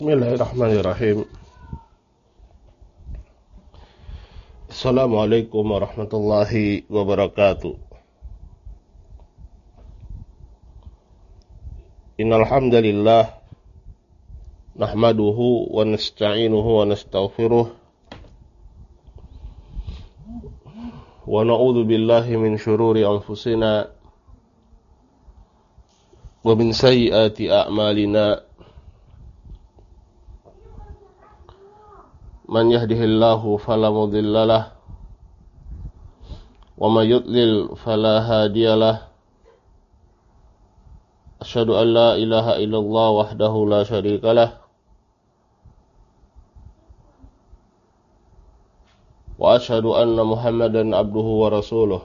Bismillahirrahmanirrahim. Assalamualaikum warahmatullahi wabarakatuh. Innal hamdalillah nahmaduhu wa nasta'inuhu wa nastaghfiruh wa na'udzu billahi min shururi anfusina wa min sayyiati a'malina. Man yahdihillahu fala mudilla lahu wa may yudlil fala hadiya lahu. Asyhadu an la ilaha illallah wahdahu la syarika lahu wa asyhadu anna Muhammadan abduhu wa rasuluh.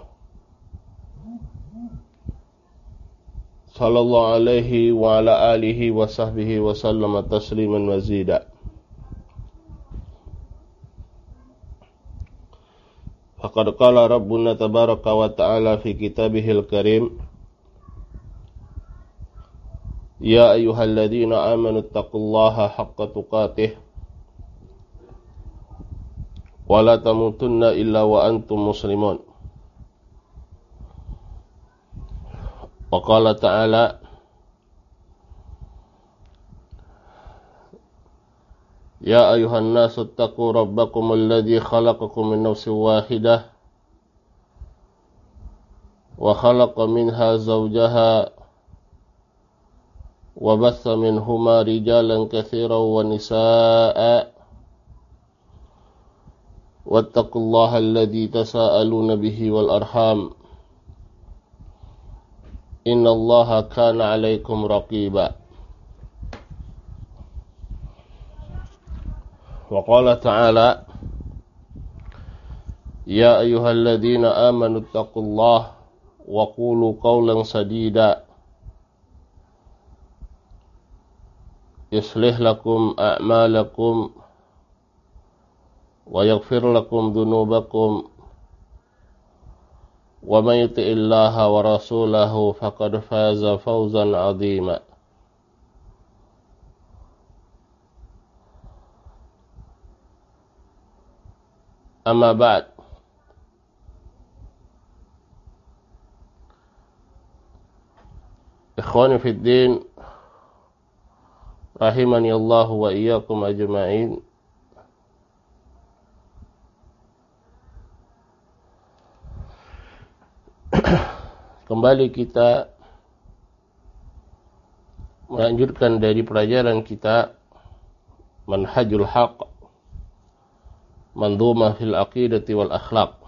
Sallallahu alaihi wa ala alihi wa sahbihi wa sallama tasliman mazida. Faqad qala Rabbuna tabaraka wa ta'ala fi kitabihil karim, ya ayyuhalladzina amanu taqullaha haqqa tuqatih wa la tamutunna illa wa antum muslimun. Wa qala ta'ala, ya ayuhan nasu attaqu rabbakum alladhi khalaqakum min nafsin wahidah wa khalaqa minha zawjaha wa batha minhuma rijalan katsiran wa nisaa'a wattaqullaha alladhi tasaaluna bihi wal arham innallaha kana 'alaykum raqiba. Wa qala ta'ala, ya ayyuhalladzina amanu taqullaha wa qulu qawlan sadida yuslih lakum a'malakum wa yaghfir lakum dhunubakum wa man yuti'illaha wa rasulahu faqad faza fawzan 'azima. Amma ba'd. Ikhwani fid din, rahimani Allah wa iyyakum ajma'in. Kembali kita melanjutkan dari pelajaran kita Manhajul Haqq, Mandhumah fil Aqidati wal Akhlaq,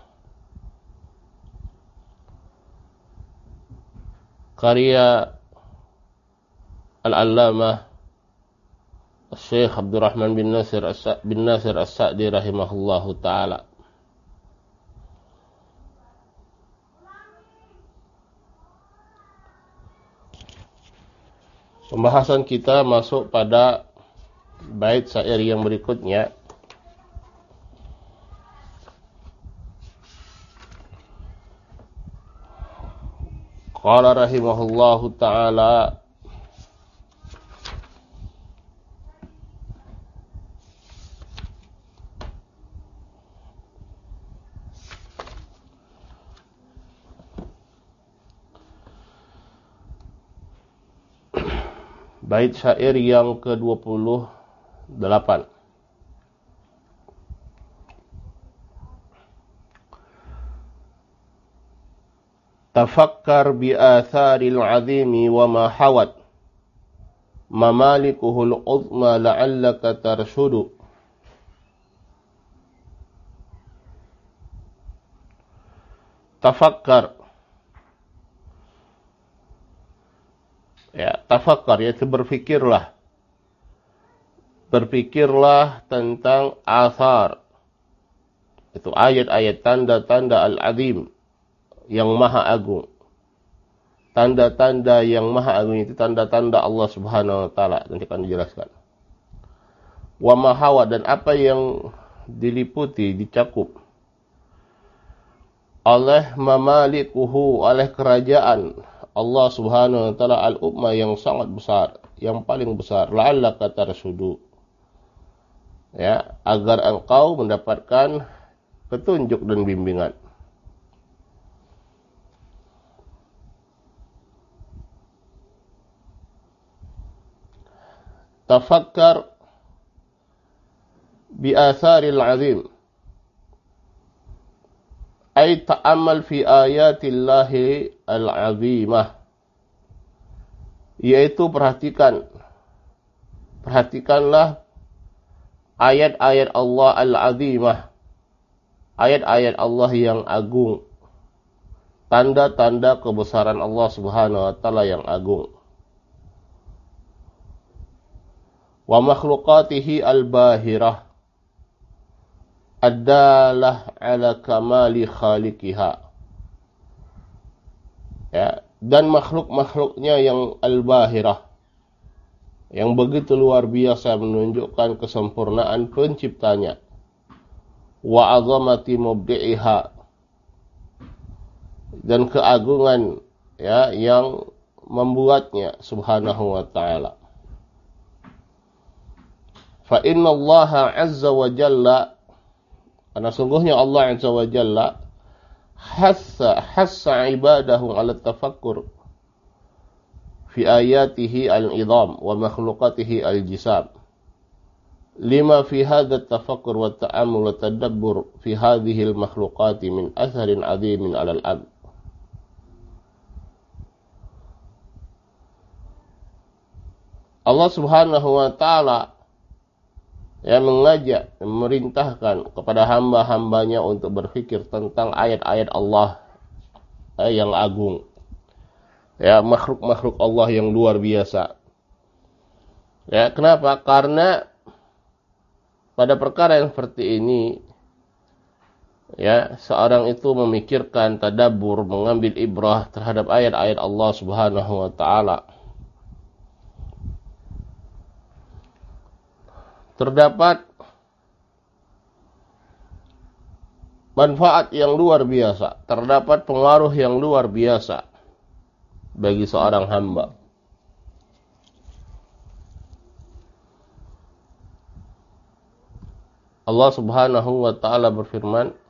karya Al-Allamah Syekh Abdurrahman bin Nasir As-Sa'di rahimahullahu ta'ala. Pembahasan kita masuk pada bait syair yang berikutnya. Qala rahimahullahu ta'ala, bait syair yang ke-28. Tafakkar bi atharil azimi wa ma hawat mamalikuhul uzma la'allaka tarshudu. Tafakkar, ya, tafakkar yaitu berfikirlah. Berfikirlah tentang athar, itu ayat-ayat tanda-tanda al-azim, yang maha agung. Tanda-tanda yang maha agung itu tanda-tanda Allah subhanahu wa ta'ala. Nanti akan dijelaskan. Wa mahawa, dan apa yang diliputi, dicakup oleh mamalikuhu, oleh kerajaan Allah subhanahu wa ta'ala al-umma yang sangat besar, yang paling besar. La'allaka tarsudu, ya, agar engkau mendapatkan petunjuk dan bimbingan. Tafakkar bi atharil azim, ay ta'ammal fi ayatillahi al-azimah, yaitu perhatikanlah ayat-ayat Allah al-azimah, ayat-ayat Allah yang agung, tanda-tanda kebesaran Allah Subhanahu wa taala yang agung. Wa makhluqatihi al-bahirah ad-dalah ala kamali khaliqiha. Ya, dan makhluk-makhluknya yang al-bahirah, yang begitu luar biasa menunjukkan kesempurnaan penciptanya. Wa azamati mubdi'iha, dan keagungan, ya, yang membuatnya Subhanahu wa ta'ala. Fa inna Allah azza wa jalla, karena sungguhnya Allah azza wa jalla hassa ibadahu ala tafakkur fi ayatihi al-idham wa makhluqatihi al-jisam, lima fi hadha at-tafakkur wa ta'ammul wa tadabbur fi hadhihi al-makhluqati min atharin 'azimin 'ala al-'abd. Allah Subhanahu wa taala yang mengajak, memerintahkan kepada hamba-hambanya untuk berfikir tentang ayat-ayat Allah yang agung, ya, makhluk-makhluk Allah yang luar biasa. Ya, kenapa? Karena pada perkara yang seperti ini, ya, seorang itu memikirkan, tadabbur, mengambil ibrah terhadap ayat-ayat Allah Subhanahu wa taala. Terdapat manfaat yang luar biasa, terdapat pengaruh yang luar biasa bagi seorang hamba. Allah Subhanahu wa taala berfirman,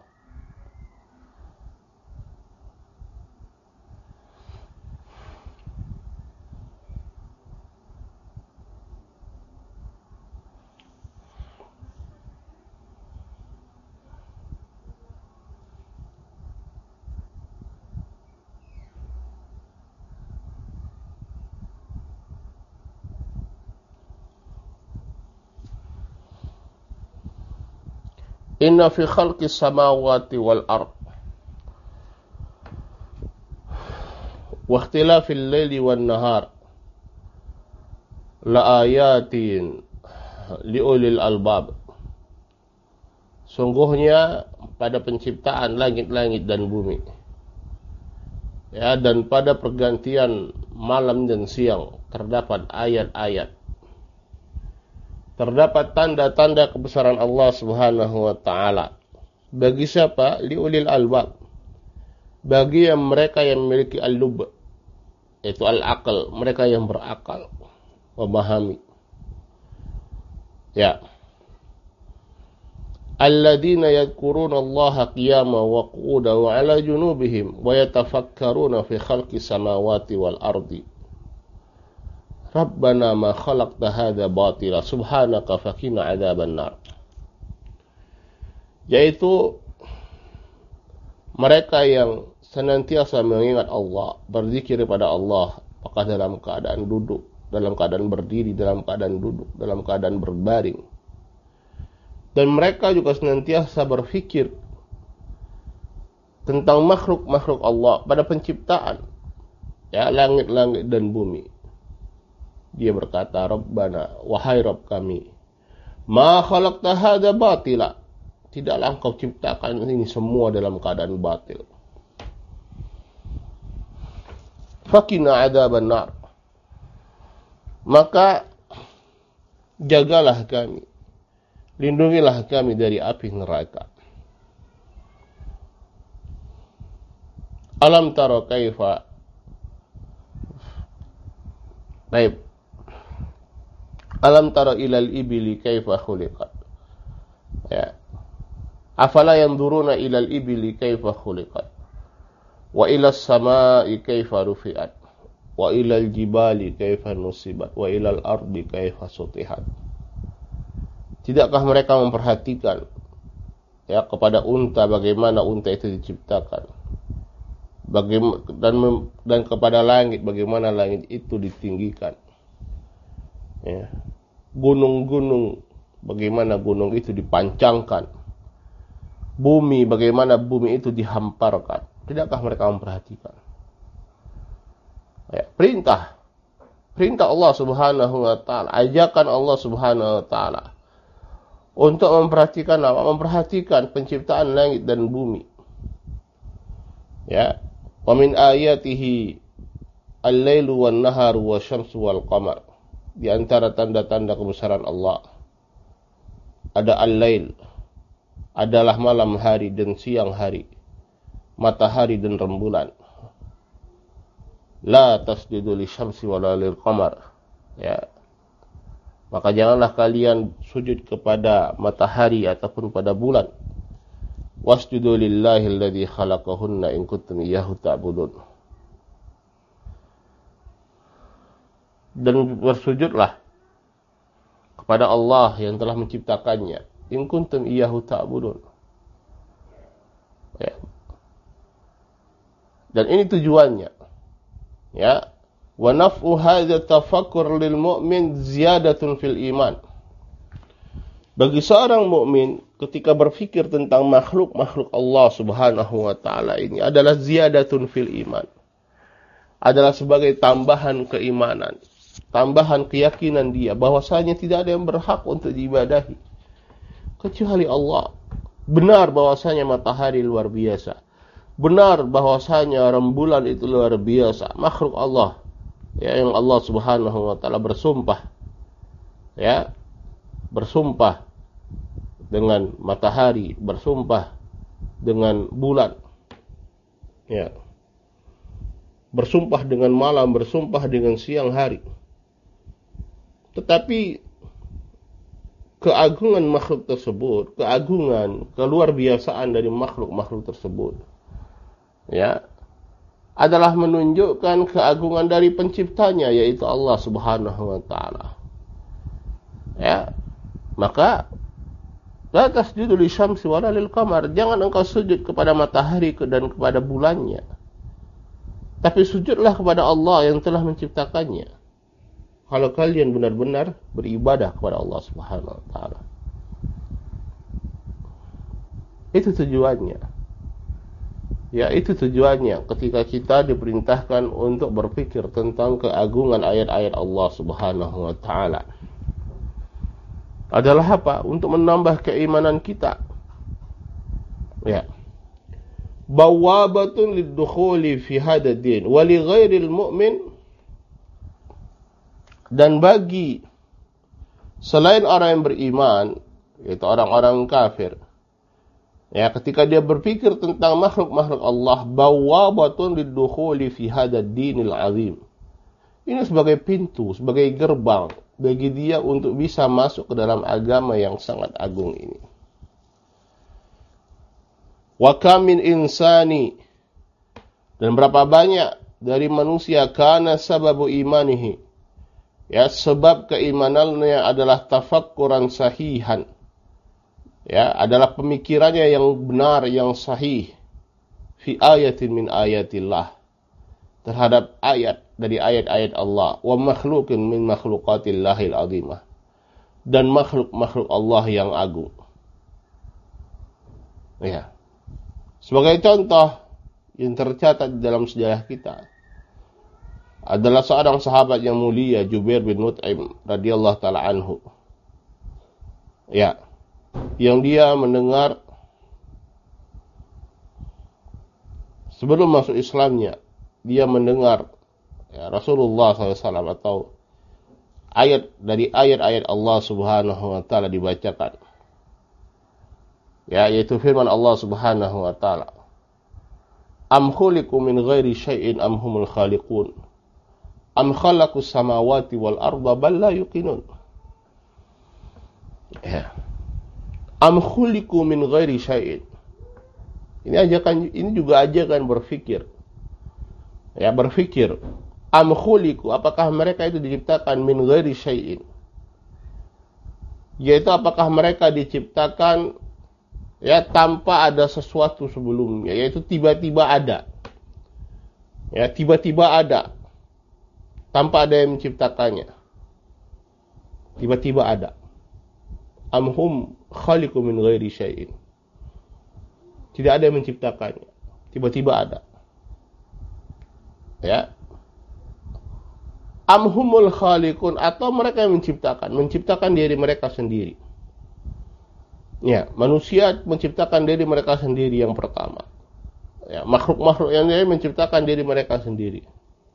Inna fi khalqis samawati wal ard wa ikhtilafil laili wan nahar la ayatin liulil albab. Sungguhnya pada penciptaan langit-langit dan bumi, ya, dan pada pergantian malam dan siang terdapat ayat-ayat, terdapat tanda-tanda kebesaran Allah Subhanahu wa taala. Bagi siapa? Liulil albab. Bagi yang mereka yang memiliki al-lub, yaitu al-aql, mereka yang berakal, memahami. Ya. Alladzina yadhkuruna Allah qiyaman wa qu'udan wa 'ala junubihim wa yatafakkaruna fi khalqis samawati wal ardi. Rabbana ma khalaqta hadza batila subhanaka faqina 'adzaban nar. Yaitu mereka yang senantiasa mengingat Allah, berzikir kepada Allah, apakah dalam keadaan duduk, dalam keadaan berdiri, dalam keadaan duduk, dalam keadaan berbaring. Dan mereka juga senantiasa berfikir tentang makhluk-makhluk Allah pada penciptaan, ya, langit-langit dan bumi. Dia berkata, Rabbana, wahai Rabb kami, ma khalaqta hadza batila, tidaklah engkau ciptakan ini semua dalam keadaan batil. Faqina adzaban nar, maka jagalah kami, lindungilah kami dari api neraka. Alam tara kaifa, baik, alam tara ilal ibili kaifa khuliqat Ya. Afala yanzuruna ilal ibili kaifa khuliqat wa ilas samai kaifa rufi'at wa ilal jibali kaifa nusibat wa ilal ardi kaifa sutihat. Tidakkah mereka memperhatikan ya kepada unta, bagaimana unta itu diciptakan, dan kepada langit, bagaimana langit itu ditinggikan, ya. Gunung-gunung, bagaimana gunung itu dipancangkan, bumi, bagaimana bumi itu dihamparkan. Tidakkah mereka memperhatikan? Ya, perintah Allah Subhanahu wa taala, ajakan Allah Subhanahu wa taala untuk memperhatikan apa? Memperhatikan penciptaan langit dan bumi. Ya, wa min ayatihi al-lailu wan naharu wasyamsu wal qamar. Di antara tanda-tanda kebesaran Allah ada al-lail, adalah malam hari dan siang hari, matahari dan rembulan. La tasjudu lisyamsi wala lil qamar. Ya. Maka janganlah kalian sujud kepada matahari ataupun pada bulan. Wasjudu lillahi alladzi khalaqahunna in kuntum iyyahu ta'budun. Dan bersujudlah kepada Allah yang telah menciptakannya. In kuntum iyyahu ta'budun. Ya. Dan ini tujuannya. Ya. Wa naf'u hadza tafakkur lil mu'min ziyadatun fil iman. Bagi seorang mukmin ketika berfikir tentang makhluk-makhluk Allah Subhanahu wa taala ini adalah ziyadatun fil iman. Adalah sebagai tambahan keimanan, tambahan keyakinan dia bahwasanya tidak ada yang berhak untuk diibadahi kecuali Allah. Benar bahwasanya matahari luar biasa. Benar bahwasanya rembulan itu luar biasa, makhluk Allah. Ya, yang Allah Subhanahu wa taala bersumpah. Ya. Bersumpah dengan matahari, bersumpah dengan bulan. Ya. Bersumpah dengan malam, bersumpah dengan siang hari. Tetapi keagungan makhluk tersebut, keagungan, keluar biasaan dari makhluk-makhluk tersebut, ya, adalah menunjukkan keagungan dari penciptanya, yaitu Allah Subhanahu wa taala. Ya. Maka la tasjudu lisyamsi wala lil qamar. Jangan engkau sujud kepada matahari dan kepada bulannya. Tapi sujudlah kepada Allah yang telah menciptakannya. Kalau kalian benar-benar beribadah kepada Allah Subhanahu wa taala. Itu tujuannya. Ya, itu tujuannya ketika kita diperintahkan untuk berpikir tentang keagungan ayat-ayat Allah Subhanahu wa taala. Adalah apa? Untuk menambah keimanan kita. Ya. Bawabatun lid-dukhuli fi hadzal din wa li ghairil mu'min, dan bagi selain orang yang beriman, yaitu orang-orang kafir, ya, ketika dia berpikir tentang makhluk-makhluk Allah, bawabatun lid-dukhuli fi hadzal dinil azim. Ini sebagai pintu, sebagai gerbang bagi dia untuk bisa masuk ke dalam agama yang sangat agung ini. Wa kam min insani, dan berapa banyak dari manusia kana sababu imanihi, ya, sebab keimanannya adalah tafakkuran sahihan. Ya, adalah pemikirannya yang benar, yang sahih, fi ayatin min ayatillah, terhadap ayat dari ayat-ayat Allah, wa makhluqin min makhluqatillahil azimah, dan makhluk-makhluk Allah yang agung. Ya. Sebagai contoh yang tercatat di dalam sejarah kita adalah seorang sahabat yang mulia, Jubair bin Mut'im radhiyallahu taala anhu. Ya. Yang dia mendengar sebelum masuk Islamnya, dia mendengar, ya, Rasulullah SAW atau ayat dari ayat-ayat Allah Subhanahu wa taala dibacakan. Ya, yaitu firman Allah Subhanahu wa taala. Am khuliqu min ghairi syai'in am humul khaliqun. Am khalaqus samawati wal arda bal la yuqinun. Ya. Am khuliqu min ghairi syai'in. Ini juga ajakan berfikir. Ya, berfikir. Am khuliqu, apakah mereka itu diciptakan min ghairi syai'in? Yaitu apakah mereka diciptakan ya tanpa ada sesuatu sebelumnya, yaitu tiba-tiba ada. Ya, tiba-tiba ada. Tanpa ada yang menciptakannya. Tiba-tiba ada. Am hum khaliqu min ghairi syai'in. Tidak ada yang menciptakannya. Tiba-tiba ada. Ya. Am humul khaliqun, atau mereka yang menciptakan diri mereka sendiri. Ya, manusia menciptakan diri mereka sendiri yang pertama. Ya, makhluk-makhluk yang lain menciptakan diri mereka sendiri.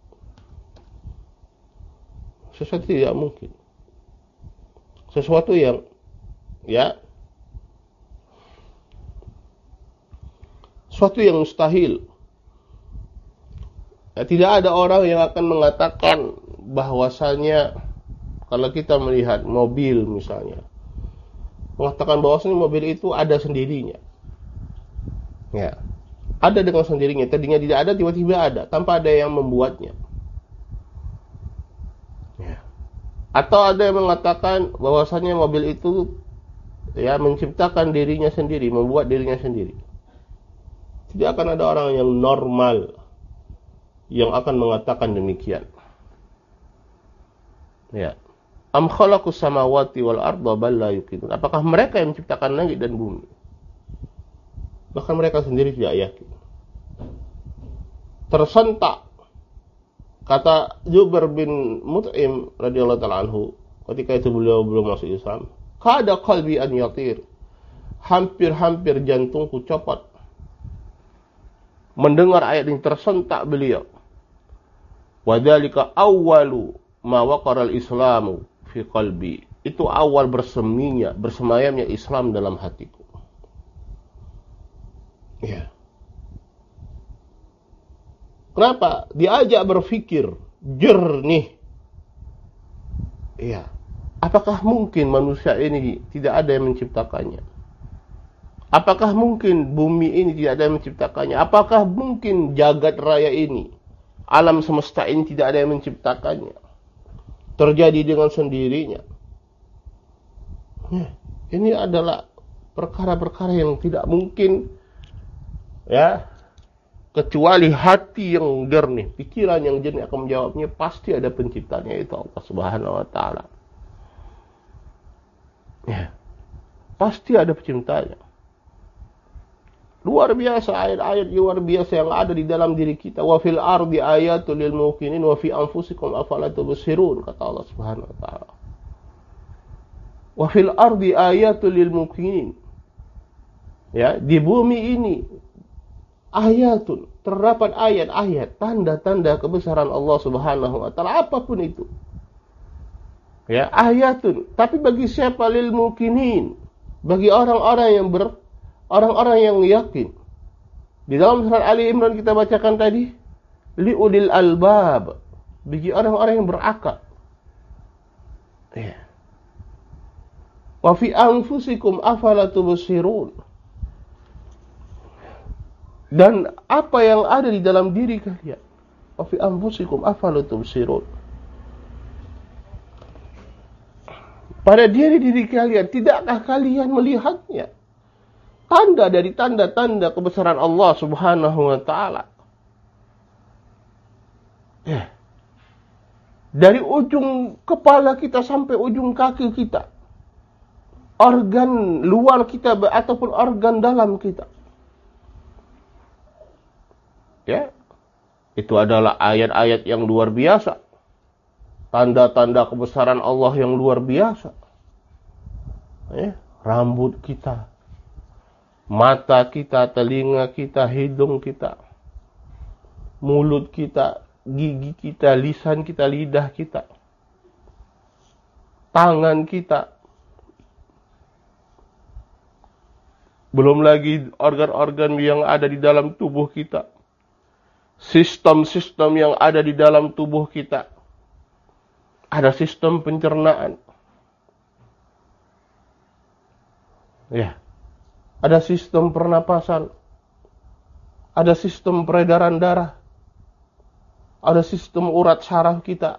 Sesuatu tidak mungkin. Sesuatu yang ya sesuatu yang mustahil. Ya, tidak ada orang yang akan mengatakan bahwasanya kalau kita melihat mobil misalnya, mengatakan bahwasanya mobil itu ada sendirinya. Ya. Ada dengan sendirinya, tadinya tidak ada, tiba-tiba ada, tanpa ada yang membuatnya. Ya. Atau ada yang mengatakan bahwasanya mobil itu ya menciptakan dirinya sendiri, membuat dirinya sendiri. Tidak akan ada orang yang normal yang akan mengatakan demikian. Ya. Am khalaqus samawati wal arda bal la yuqinun. Apakah mereka yang menciptakan langit dan bumi? Bahkan mereka sendiri tidak yakin. Tersentak kata Jubair bin Mut'im radhiyallahu ta'ala anhu, ketika itu beliau belum masuk Islam, kada qalbi an yatir. Hampir-hampir jantungku copot mendengar ayat ini, tersentak beliau. Wadzalika awwalu ma waqara al-islamu fi qalbi. Itu awal bersemayamnya Islam dalam hatiku. Ya. Kenapa? Diajak berfikir jernih. Ya. Apakah mungkin manusia ini tidak ada yang menciptakannya? Apakah mungkin bumi ini tidak ada yang menciptakannya? Apakah mungkin jagat raya ini, alam semesta ini tidak ada yang menciptakannya? Terjadi dengan sendirinya. Ini adalah perkara-perkara yang tidak mungkin, ya, kecuali hati yang jernih, pikiran yang jernih akan menjawabnya. Pasti ada penciptanya, itu Allah Subhanahu wa taala. Ya. Pasti ada penciptanya. Luar biasa ayat-ayat luar biasa yang ada di dalam diri kita. Wa fil ardi ayatul lil muqinin wa fi anfusikum afala tubsirun, kata Allah Subhanahu wa taala. Wa fil ardi ayatul lil muqinin. Ya, di bumi ini ayatun, terdapat ayat-ayat, tanda-tanda kebesaran Allah Subhanahu wa taala, apapun itu. Ya, ayatun, tapi bagi siapa? Lil muqinin, bagi orang-orang yang yakin. Di dalam surat Ali Imran kita bacakan tadi, liulil albab, bagi orang-orang yang berakal. Ya. Wa fi anfusikum afala tubsirun. Dan apa yang ada di dalam diri kalian, wa fi anfusikum afala tubsirun. Pada diri kalian, tidakkah kalian melihatnya? Tanda dari tanda-tanda kebesaran Allah Subhanahu wa taala. Ya. Dari ujung kepala kita sampai ujung kaki kita, organ luar kita ataupun organ dalam kita. Ya. Itu adalah ayat-ayat yang luar biasa. Tanda-tanda kebesaran Allah yang luar biasa. Ya. Rambut kita, mata kita, telinga kita, hidung kita, mulut kita, gigi kita, lisan kita, lidah kita, tangan kita. Belum lagi organ-organ yang ada di dalam tubuh kita. Sistem-sistem yang ada di dalam tubuh kita. Ada sistem pencernaan. Ya. Ada sistem pernapasan. Ada sistem peredaran darah. Ada sistem urat saraf kita.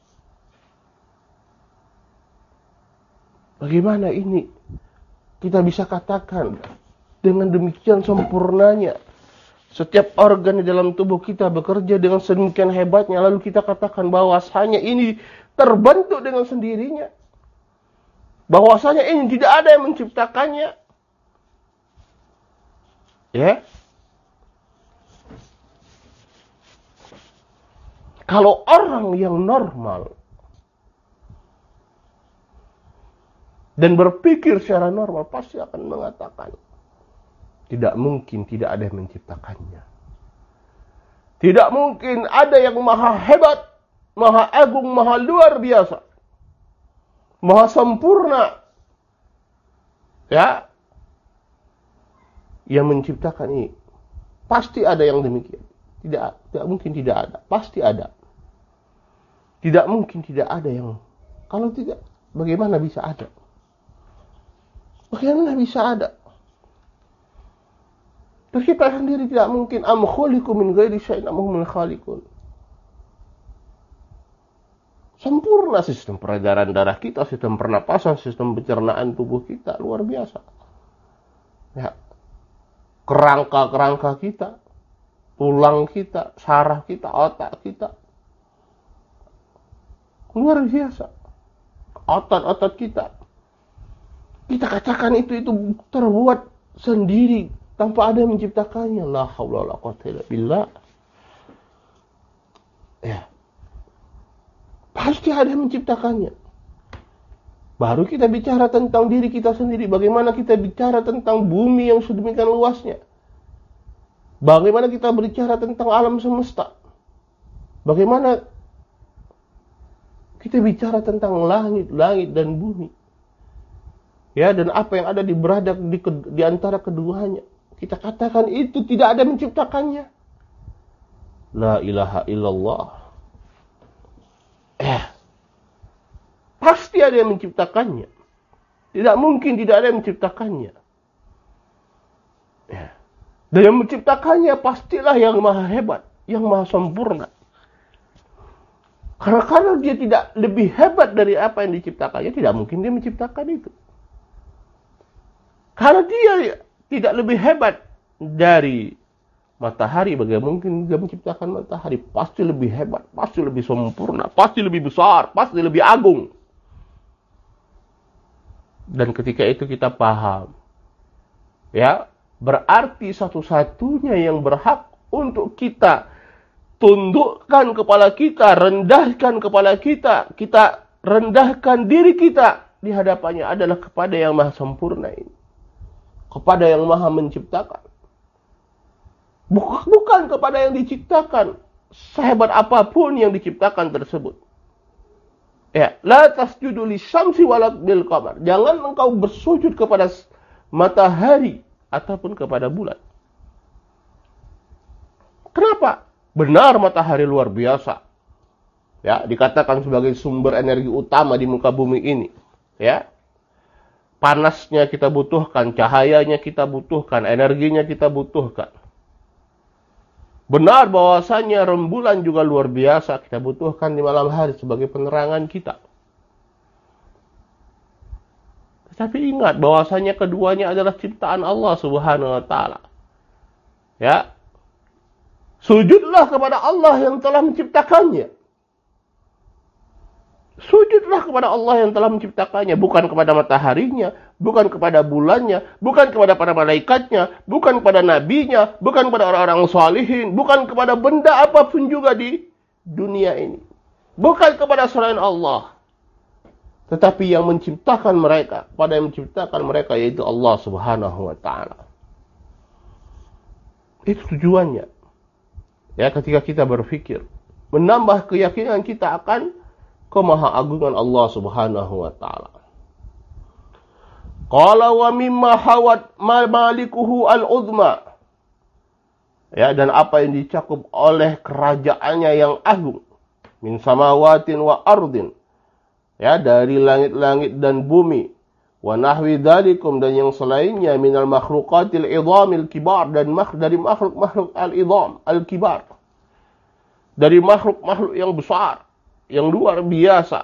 Bagaimana ini kita bisa katakan dengan demikian sempurnanya setiap organ di dalam tubuh kita bekerja dengan sedemikian hebatnya, lalu kita katakan bahwasanya ini terbentuk dengan sendirinya, bahwasanya ini tidak ada yang menciptakannya. Ya. Kalau orang yang normal dan berpikir secara normal pasti akan mengatakan tidak mungkin tidak ada yang menciptakannya. Tidak mungkin ada yang maha hebat, maha agung, maha luar biasa, maha sempurna, ya, yang menciptakan ini. Pasti ada yang demikian. Tidak mungkin tidak ada. Pasti ada. Tidak mungkin tidak ada yang... Kalau tidak, bagaimana bisa ada? Bagaimana bisa ada? Tercipta sendiri tidak mungkin. Am khuliqu min ghairi syai'in am humul khaliqun. Sempurna sistem peredaran darah kita, sistem pernapasan, sistem pencernaan tubuh kita. Luar biasa. Ya. Kerangka-kerangka kita, tulang kita, saraf kita, otak kita. Luar biasa. Otot-otot kita. Kita katakan itu terbuat sendiri tanpa ada yang menciptakannya. La haula wala quwwata illa billah. Ya. Pasti ada yang menciptakannya. Baru kita bicara tentang diri kita sendiri. Bagaimana kita bicara tentang bumi yang sedemikian luasnya. Bagaimana kita berbicara tentang alam semesta. Bagaimana kita bicara tentang langit dan bumi. Ya, dan apa yang ada di antara keduanya. Kita katakan itu tidak ada yang menciptakannya. La ilaha illallah. Pasti ada yang menciptakannya. Tidak mungkin tidak ada yang menciptakannya. Ya. Dan yang menciptakannya pastilah yang maha hebat, yang maha sempurna. Karena kalau dia tidak lebih hebat dari apa yang diciptakannya, tidak mungkin dia menciptakan itu. Kalau dia tidak lebih hebat dari matahari, bagaimana mungkin dia menciptakan matahari? Pasti lebih hebat, pasti lebih sempurna, pasti lebih besar, pasti lebih agung. Dan ketika itu kita paham, ya, berarti satu-satunya yang berhak untuk kita tundukkan kepala kita, rendahkan kepala kita, kita rendahkan diri kita di hadapannya adalah kepada yang maha sempurna ini. Kepada yang maha menciptakan. Bukan kepada yang diciptakan. Sehebat apapun yang diciptakan tersebut. Ya, la tasjudu lisyamsi wala bil qamar. Jangan engkau bersujud kepada matahari ataupun kepada bulan. Kenapa? Benar matahari luar biasa. Ya, dikatakan sebagai sumber energi utama di muka bumi ini. Ya. Panasnya kita butuhkan, cahayanya kita butuhkan, energinya kita butuhkan. Benar bahwasanya rembulan juga luar biasa kita butuhkan di malam hari sebagai penerangan kita. Tetapi ingat bahwasanya keduanya adalah ciptaan Allah Subhanahu wa taala. Ya. Sujudlah kepada Allah yang telah menciptakannya. Sujudlah kepada Allah yang telah menciptakannya. Bukan kepada mataharinya, bukan kepada bulannya, bukan kepada para malaikatnya, bukan kepada nabinya, bukan kepada orang-orang salihin, bukan kepada benda apapun juga di dunia ini. Bukan kepada selain Allah. Tetapi yang menciptakan mereka, pada yang menciptakan mereka yaitu Allah Subhanahu wa taala. Itu tujuannya. Ya, ketika kita berpikir, menambah keyakinan kita akan kemahaagungan Allah Subhanahu wa taala. Qala wa mimma hawat malikuhu al-uzma. Ya, dan apa yang dicakup oleh kerajaannya yang agung. Min samawatin wa ardin. Ya, dari langit-langit dan bumi. wa nahwi dzalikum, dan yang selainnya minal makhluqatil idhamil kibar, dan dari makhluk-makhluk al-idham al-kibar, dari makhluk-makhluk yang besar, yang luar biasa.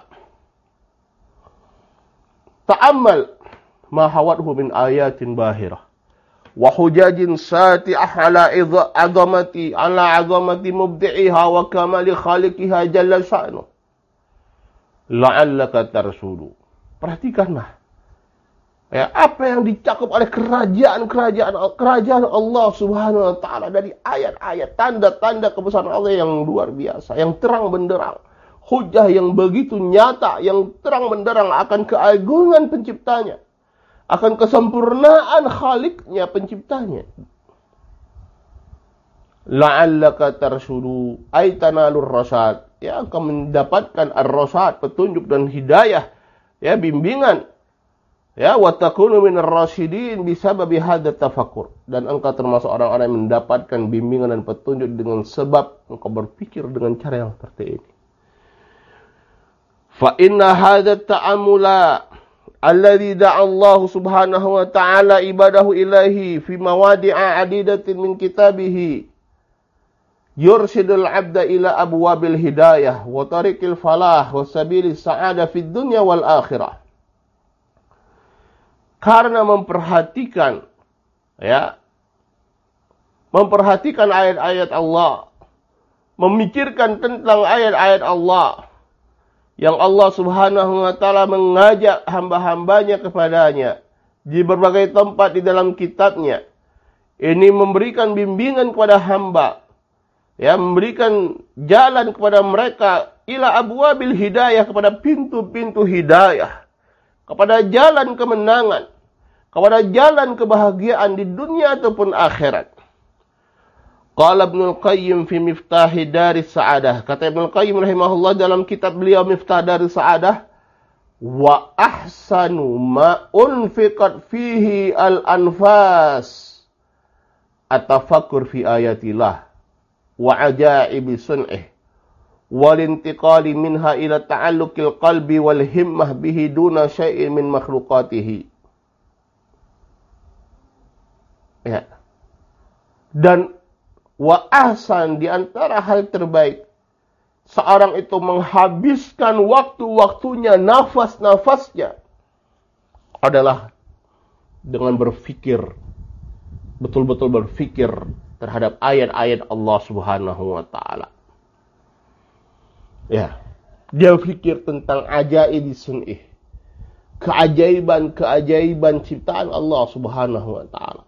Ta'ammal ma hawathu min ayatin bahirah wa hujajin sati'ah ala azamati mubdi'iha wa kamali khaliqiha jalla sya'nu la'allaka tarsulu. Perhatikanlah ya, apa yang dicakup oleh kerajaan Allah Subhanahu wa taala dari ayat-ayat, tanda-tanda kebesaran Allah yang luar biasa, yang terang benderang, hujah yang begitu nyata, yang terang benderang akan keagungan penciptanya, akan kesempurnaan Khaliknya, penciptanya. La'allaka tarsulu ay tanalur rasyad, ya, akan mendapatkan ar-rasyad, petunjuk dan hidayah, ya, bimbingan, ya, wa takunu minar rasyidin bisababi hadza tafakkur, dan engkau termasuk orang-orang yang mendapatkan bimbingan dan petunjuk dengan sebab engkau berpikir dengan cara yang seperti ini. Fa inna hadza ta'ammula alladhi da'a Allah subhanahu wa ta'ala ibadahu ilahi fi mawadi'a adidatin min kitabihi yursidul 'abda ila abwabil hidayah wa tariqil falah wa sabilis sa'adah fid dunya wal akhirah. Karena memperhatikan ayat-ayat Allah, memikirkan tentang ayat-ayat Allah yang Allah Subhanahu wa taala mengajak hamba-hambanya kepadanya di berbagai tempat di dalam kitabnya. Ini memberikan bimbingan kepada hamba, ya, memberikan jalan kepada mereka ila abwabil hidayah, kepada pintu-pintu hidayah, kepada jalan kemenangan, kepada jalan kebahagiaan di dunia ataupun akhirat. Qala Ibnul Qayyim fi Miftahi Daris Sa'adah. Kata Ibnul Qayyim rahimahullah dalam kitab beliau Miftah Daris Sa'adah, wa ahsanu ma unfiqat fihi al-anfas at-tafakkur fi ayatillah wa ajaibi sun'ih wal intiqali minha ila ta'alluqil qalbi wal himmah bihi duna syai'in min makhluqatihi. Ya. Dan wa ahsan, di antara hal terbaik seorang itu menghabiskan waktu-waktunya, nafas-nafasnya adalah dengan berfikir, betul-betul berfikir terhadap ayat-ayat Allah Subhanahu wa taala. Ya, dia pikir tentang ajaib sun'ih, keajaiban ciptaan Allah Subhanahu wa taala.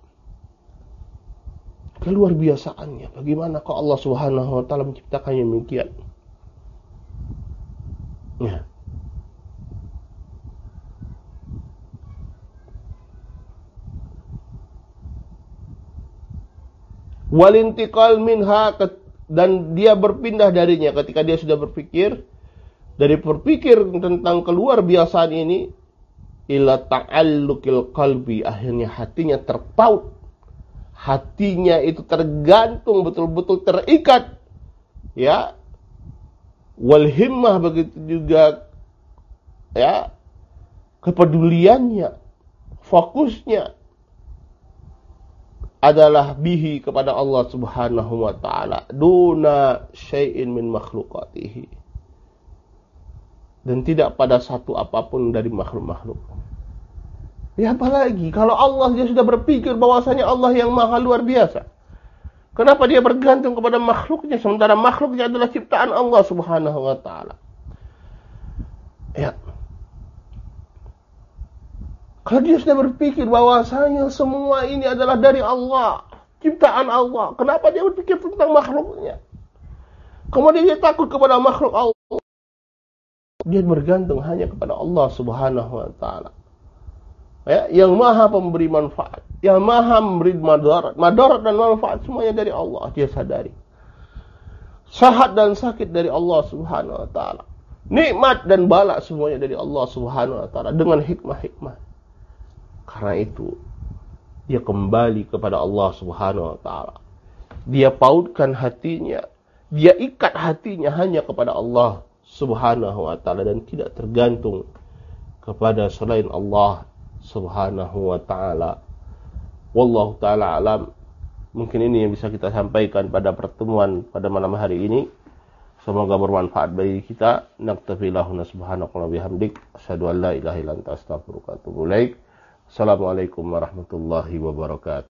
Keluar biasaannya, bagaimana kok Allah Subhanahu wa taala menciptakannya demikian. Ya. Walintiqal minha, dan dia berpindah darinya ketika dia sudah berpikir, dari berpikir tentang keluar biasaan ini ila ta'alluqil qalbi, akhirnya hatinya terpaut, hatinya itu tergantung, betul-betul terikat, ya, wal himmah, begitu juga, ya, kepeduliannya, fokusnya adalah bihi, kepada Allah Subhanahu wa taala, duna syai'in min makhluqatihi, dan tidak pada satu apapun dari makhluk-makhluk. Ya, apalagi kalau Allah dia sudah berpikir bahwasanya Allah yang maha luar biasa, kenapa dia bergantung kepada makhluknya, sementara makhluknya adalah ciptaan Allah Subhanahu wa taala. Ya. Kalau dia sudah berpikir bahwasanya semua ini adalah dari Allah, ciptaan Allah, kenapa dia berpikir tentang makhluknya? Kemudian dia takut kepada makhluk Allah. Dia bergantung hanya kepada Allah Subhanahu wa taala. Ya, yang maha pemberi manfaat, yang maha memberi madarat dan manfaat semuanya dari Allah, dia sadari. Sehat dan sakit dari Allah Subhanahu wa taala. Nikmat dan bala semuanya dari Allah Subhanahu wa taala dengan hikmah-hikmah. Karena itu dia kembali kepada Allah Subhanahu wa taala. Dia pautkan hatinya, dia ikat hatinya hanya kepada Allah Subhanahu wa taala dan tidak tergantung kepada selain Allah Subhanahu wa ta'ala. Wallahu ta'ala alam. Mungkin ini yang bisa kita sampaikan pada pertemuan pada malam hari ini. Semoga bermanfaat bagi kita. Naktafi lahuna subhanakallah bihamdik. Asyhadu an la ilaha illa anta astaghfiruka wa atubu ilaik. Assalamualaikum warahmatullahi wabarakatuh.